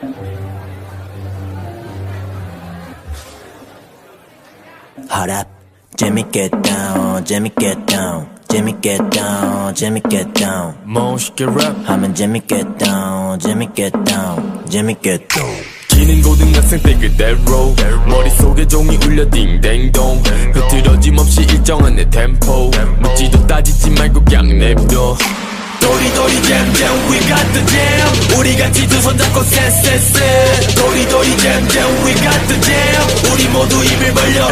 Hold up, 재밌게 down, 재밌게 down, 재밌게 down, 재밌게 down. 멋있게 랩 하면 재밌게 down, 재밌게 down, 재밌게 down. 기는 고등학생 때 그대로 머릿속에 종이 울려 딩댕동 흐트러짐 없이 일정한 내 템포 묻지도 따지지 말고 그냥 냅둬 도리도리 잼잼 we got the jam 우리 같이 두 손 잡고 쎄쎄쎄 도리도리 잼잼 we got the jam 우리 모두 입을 벌려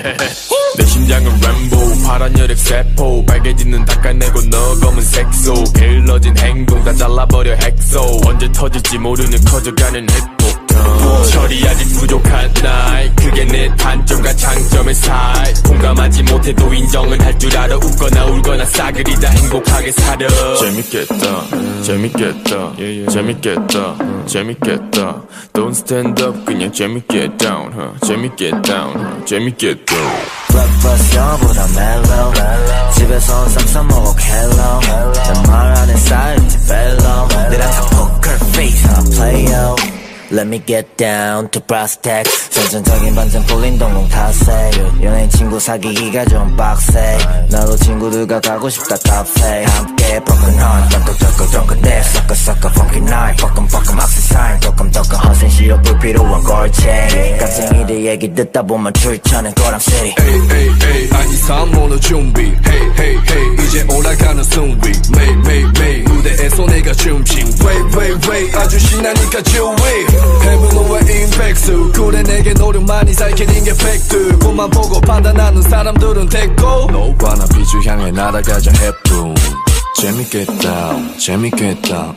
내 심장은 램보 파란 혈액 세포 빨개지는 닦아내고 너 검은 색소 길러진 행동 다 잘라버려 핵소 언제 터질지 모르는 커져가는 핵폭탄 철이 아직 부족한 나이 그게 내 단점과 장점의 사이 공감하지 못해도 인정은 할 줄 알아 웃거나 울거나 싸그리다 행복하게 살아 재밌겠다 재밌겠다 재밌겠다 재밌겠다 Don't stand up 그냥 재밌게 down 재밌게 down 재밌게 down Breakfast 영어보다 mellow 집에서 쌈싸 먹어 헬로 내 말 안에 쌓일지 벨로 내가 다 poker face playo Let me get down to brass tacks 선천적인 반전 풀린 동공 탓에 연예인 친구 사귀기가 좀 빡세 나도 친구들과 가고 싶다 카페 함께 broken heart 덩끈덩끈 내 sucker funky night 뻐끔뻐끔 악세사인 덕금덕금 허생 시럽 불필요한 걸체 깍쟁이들 얘기 듣다 보면 출처는 거랑 city 에이 아니 삼모노 준비 hey 이제 올라가는 승리 매일 무대에서 내가 춤칭 way 아주 신나니까 주위 Heaven over 임팩트 그래 내게 노력 많이 살기는 게 팩트 꿈만 보고 판단하는 사람들은 됐고 너와 나 비주 향해 날아가자 해품 재밌겠다 재밌겠다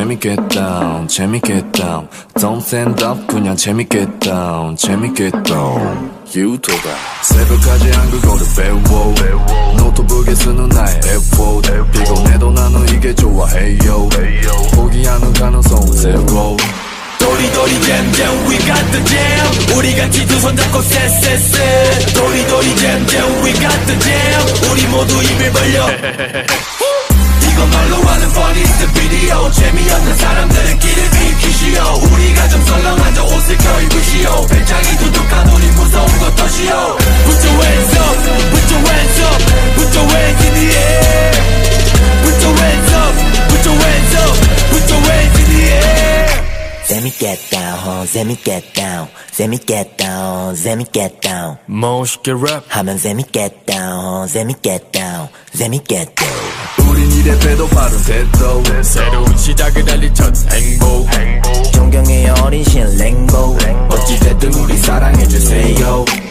재밌겠다 재밌겠다 Don't stand up 그냥 재밌겠다 재밌겠다 유튜브 새벽까지 한국어를 배워 노트북에 쓰는 나의 F4 피곤해도 나는 이게 좋아해요 포기하는 가능성은 zero 도리도리 잼잼 we got the jam 우리 같이 두 손 잡고 쎄쎄쎄 도리도리 잼잼 we got the jam 우리 모두 입을 벌려 이것말로 하는 fun is the video 재미없는 사람들은 길을 비키시오 우리가 좀 썰렁하자 옷을 껴입으시오 배짱이 두둑한 우리 무서운 것 탓이오 Put your hands up Put your hands up Put your hands in the air Put your hands up Put your hands up Put your hands in the air Let me get down, let me get down, let me get down, let me get down. 멋있게 랩 하면 let me get down, let me get down, let me get down. 우린 이래 배도 바른 태도 새로운 시작을 알린 첫 행복 존경의 어린 신랭보 어찌됐든 우리 사랑해주세요